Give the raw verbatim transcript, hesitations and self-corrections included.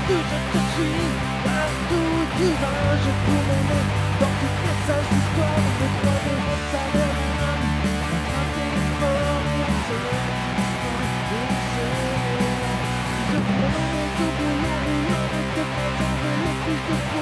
Tout je te suis, partout où tu vas, je courrai dans tes messages d'histoire, de droits de votre salaire d'un homme, attrapé fort et seul, et seul. Je promets au boulot, et avec tes présents, et les fils de